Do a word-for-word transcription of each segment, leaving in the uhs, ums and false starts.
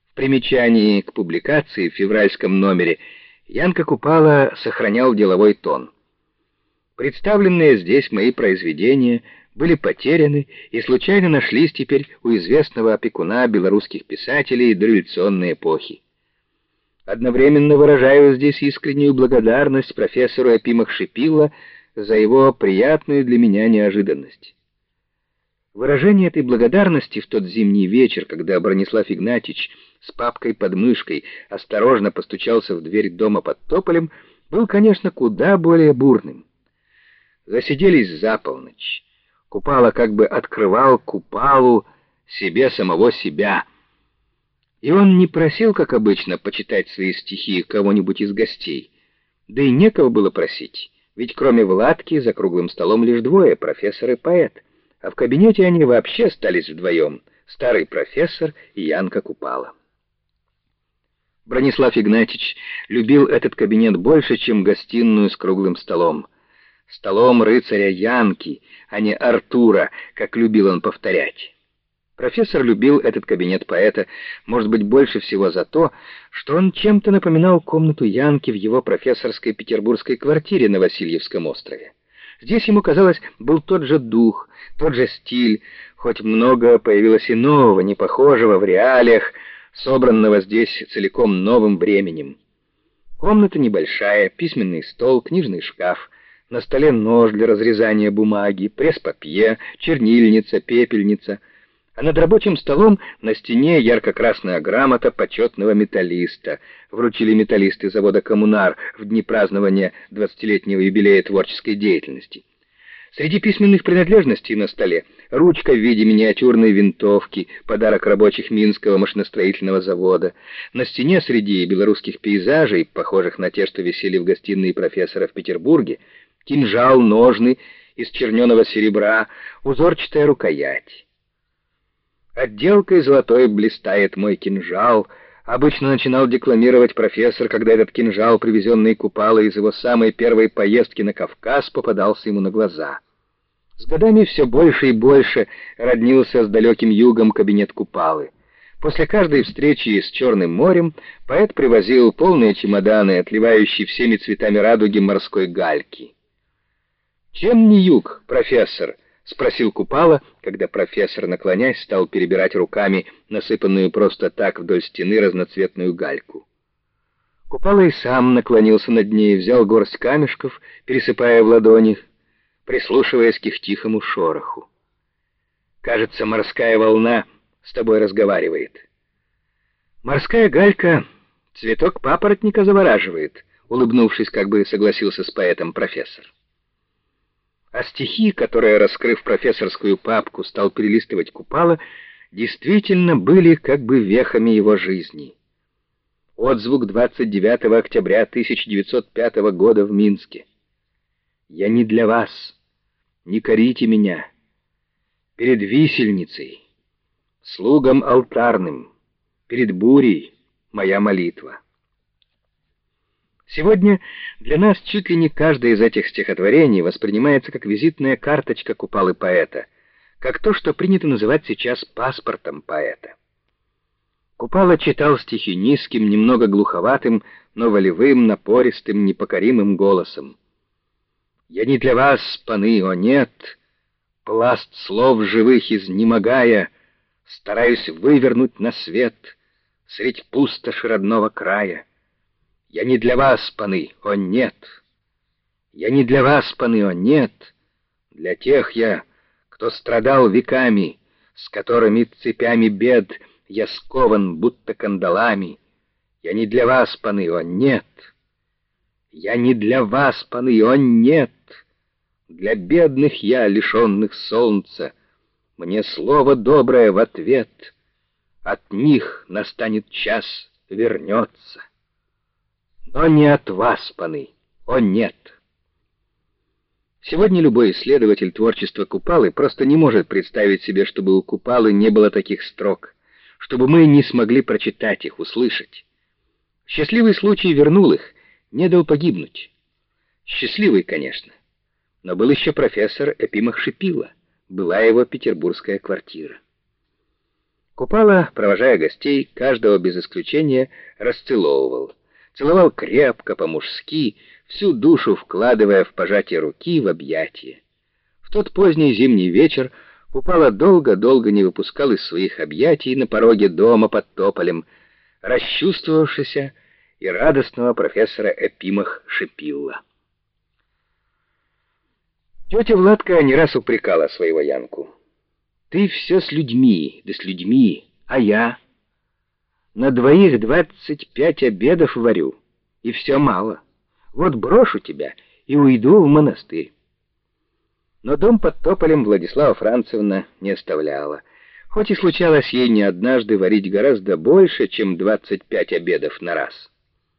В примечании к публикации в февральском номере Янка Купала сохранял деловой тон. Представленные здесь мои произведения были потеряны и случайно нашлись теперь у известного опекуна белорусских писателей дореволюционной эпохи. Одновременно выражаю здесь искреннюю благодарность профессору Епимах-Шипилла за его приятную для меня неожиданность. Выражение этой благодарности в тот зимний вечер, когда Бронислав Игнатьич с папкой под мышкой осторожно постучался в дверь дома под тополем, был, конечно, куда более бурным. Засиделись за полночь. Купала как бы открывал Купалу себе самого себя. И он не просил, как обычно, почитать свои стихи кого-нибудь из гостей. Да и некого было просить, ведь кроме Владки за круглым столом лишь двое, профессор и поэт. А в кабинете они вообще остались вдвоем, старый профессор и Янка Купала. Бронислав Игнатьич любил этот кабинет больше, чем гостиную с круглым столом. Столом рыцаря Янки, а не Артура, как любил он повторять. Профессор любил этот кабинет поэта, может быть, больше всего за то, что он чем-то напоминал комнату Янки в его профессорской петербургской квартире на Васильевском острове. Здесь, ему казалось, был тот же дух, тот же стиль, хоть много появилось и нового, не похожего в реалиях, собранного здесь целиком новым временем. Комната небольшая, письменный стол, книжный шкаф, на столе нож для разрезания бумаги, пресс-папье, чернильница, пепельница, а над рабочим столом на стене ярко-красная грамота почетного металлиста. Вручили металлисты завода «Коммунар» в дни празднования двадцатилетнего юбилея творческой деятельности. Среди письменных принадлежностей на столе ручка в виде миниатюрной винтовки, подарок рабочих Минского машиностроительного завода. На стене среди белорусских пейзажей, похожих на те, что висели в гостиной профессора в Петербурге, кинжал, ножны из черненого серебра, узорчатая рукоять. «Отделкой золотой блистает мой кинжал», обычно начинал декламировать профессор, когда этот кинжал, привезенный Купалой из его самой первой поездки на Кавказ, попадался ему на глаза. С годами все больше и больше роднился с далеким югом кабинет Купалы. После каждой встречи с Черным морем поэт привозил полные чемоданы, отливающие всеми цветами радуги морской гальки. «Чем не юг, профессор?» — спросил Купала, когда профессор, наклонясь, стал перебирать руками насыпанную просто так вдоль стены разноцветную гальку. Купала и сам наклонился над ней, взял горсть камешков, пересыпая в ладони, прислушиваясь к их тихому шороху. «Кажется, морская волна с тобой разговаривает». «Морская галька цветок папоротника завораживает», — улыбнувшись, как бы согласился с поэтом профессор. А стихи, которые, раскрыв профессорскую папку, стал перелистывать Купала, действительно были как бы вехами его жизни. Отзвук двадцать девятого октября тысяча девятьсот пятого года в Минске. «Я не для вас, не корите меня. Перед висельницей, слугам алтарным, перед бурей моя молитва». Сегодня для нас чуть ли не каждое из этих стихотворений воспринимается как визитная карточка Купалы поэта, как то, что принято называть сейчас паспортом поэта. Купала читал стихи низким, немного глуховатым, но волевым, напористым, непокоримым голосом. «Я не для вас, паны, о нет, пласт слов живых изнемогая, стараюсь вывернуть на свет средь пустоши родного края. Я не для вас, паны, о нет! Я не для вас, паны, о нет! Для тех я, кто страдал веками, с которыми цепями бед я скован, будто кандалами. Я не для вас, паны, о нет! Я не для вас, паны, о нет! Для бедных я, лишенных солнца, мне слово доброе в ответ. От них настанет час, вернется. Но не от вас, паны, о нет!» Сегодня любой исследователь творчества Купалы просто не может представить себе, чтобы у Купалы не было таких строк, чтобы мы не смогли прочитать их, услышать. Счастливый случай вернул их, не дал погибнуть. Счастливый, конечно. Но был еще профессор Епимах-Шипилла, была его петербургская квартира. Купала, провожая гостей, каждого без исключения расцеловывал. Целовал крепко, по-мужски, всю душу вкладывая в пожатие руки, в объятие. В тот поздний зимний вечер Купала долго-долго не выпускал из своих объятий на пороге дома под тополем расчувствовавшегося и радостного профессора Эпимах Шипилла. Тетя Владка не раз упрекала своего Янку. «Ты все с людьми, да с людьми, а я? На двоих двадцать пять обедов варю, и все мало. Вот брошу тебя и уйду в монастырь». Но дом под тополем Владислава Францевна не оставляла, хоть и случалось ей не однажды варить гораздо больше, чем двадцать пять обедов на раз.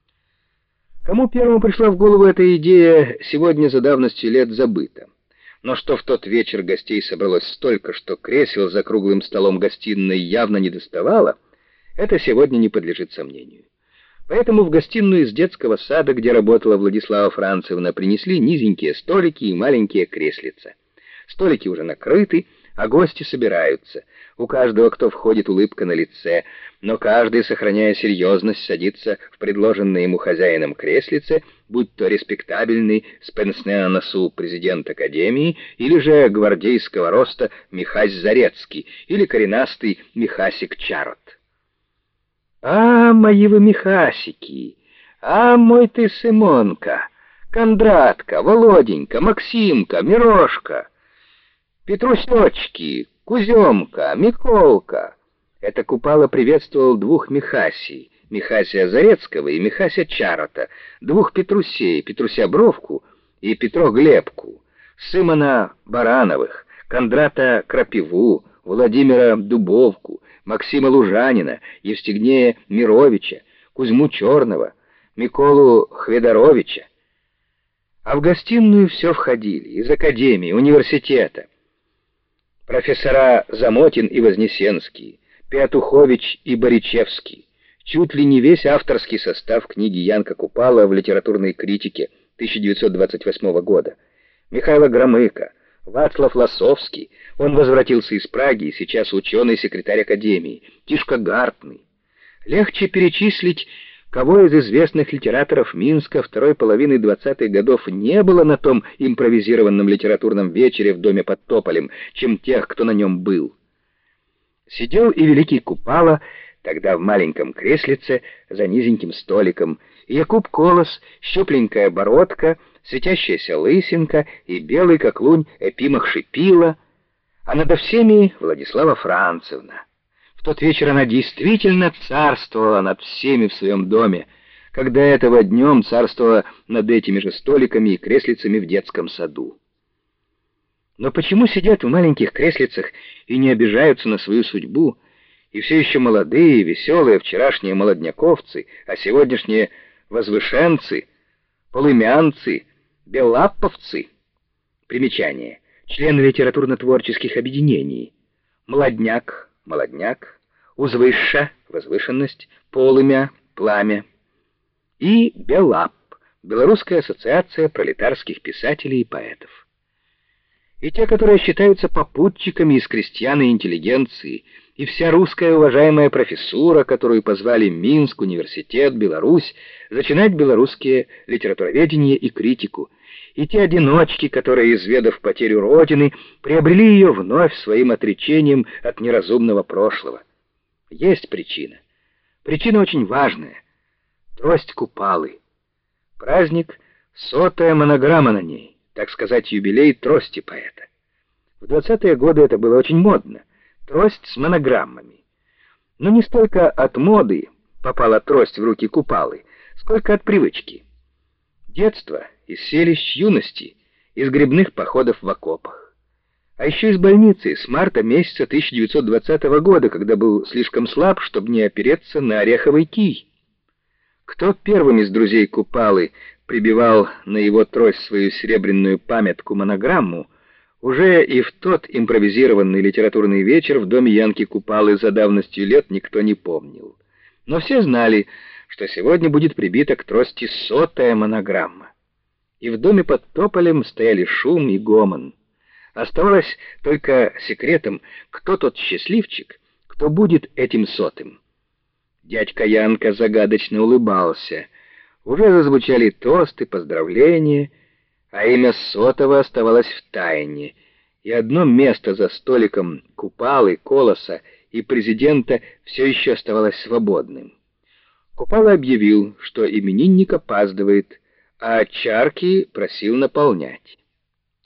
Кому первому пришла в голову эта идея, сегодня за давностью лет забыта. Но что в тот вечер гостей собралось столько, что кресел за круглым столом гостиной явно не доставало, это сегодня не подлежит сомнению. Поэтому в гостиную из детского сада, где работала Владислава Францевна, принесли низенькие столики и маленькие креслица. Столики уже накрыты, а гости собираются. У каждого, кто входит, улыбка на лице, но каждый, сохраняя серьезность, садится в предложенное ему хозяином креслице, будь то респектабельный с пенсне на носу президент Академии, или же гвардейского роста Михась Зарецкий, или коренастый Михасик Чарот. «А, мои вы Михасики! А, мой ты Сымонка! Кондратка, Володенька, Максимка, Мирошка! Петрусечки, Куземка, Миколка!» Это Купала приветствовал двух Михасий, Михася Зарецкого и Михася Чарота, двух Петрусей, Петруся Бровку и Петро Глебку, Сымона Барановых, Кондрата Крапиву, Владимира Дубовку, Максима Лужанина, Евстигнея Мировича, Кузьму Черного, Миколу Хведоровича. А в гостиную все входили из академии, университета. Профессора Замотин и Вознесенский, Петухович и Боричевский, чуть ли не весь авторский состав книги Янка Купала в литературной критике тысяча девятьсот двадцать восьмого года, Михайло Громыко, Вацлав Лосовский, он возвратился из Праги и сейчас ученый-секретарь Академии, Тишка Гартный. Легче перечислить, кого из известных литераторов Минска второй половины двадцатых годов не было на том импровизированном литературном вечере в доме под тополем, чем тех, кто на нем был. Сидел и великий Купала, тогда в маленьком креслице за низеньким столиком, и Якуб Колос, щупленькая бородка, светящаяся лысинка и белый, как лунь, Эпимах Шипила, а над всеми Владислава Францевна. В тот вечер она действительно царствовала над всеми в своем доме, когда этого днем царствовала над этими же столиками и креслицами в детском саду. Но почему сидят в маленьких креслицах и не обижаются на свою судьбу, и все еще молодые, веселые вчерашние молодняковцы, а сегодняшние возвышенцы, полымянцы, белапповцы? Примечание. Члены литературно-творческих объединений. Молодняк, молодняк, узвышша, возвышенность, полымя, пламя. И Белап, Белорусская ассоциация пролетарских писателей и поэтов. И те, которые считаются попутчиками из крестьян и интеллигенции, и вся русская уважаемая профессура, которую позвали Минск, университет, Беларусь, зачинать белорусские литературоведение и критику, и те одиночки, которые, изведав потерю Родины, приобрели ее вновь своим отречением от неразумного прошлого. Есть причина. Причина очень важная. Трость Купалы. Праздник, сотая монограмма на ней, так сказать, юбилей трости поэта. В двадцатые годы это было очень модно. Трость с монограммами. Но не столько от моды попала трость в руки Купалы, сколько от привычки. Детство, из селищ юности, из грибных походов в окопах. А еще из больницы с марта месяца тысяча девятьсот двадцатого года, когда был слишком слаб, чтобы не опереться на ореховый кий. Кто первым из друзей Купалы прибивал на его трость свою серебряную памятку-монограмму, уже и в тот импровизированный литературный вечер в доме Янки Купалы за давностью лет никто не помнил. Но все знали, что сегодня будет прибита к трости сотая монограмма. И в доме под тополем стояли шум и гомон. Оставалось только секретом, кто тот счастливчик, кто кто будет этим сотым. Дядька Янка загадочно улыбался. Уже зазвучали тосты, поздравления, а имя сотого оставалось в тайне, и одно место за столиком Купалы, Колоса и президента все еще оставалось свободным. Купала объявил, что именинник опаздывает, а чарки просил наполнять.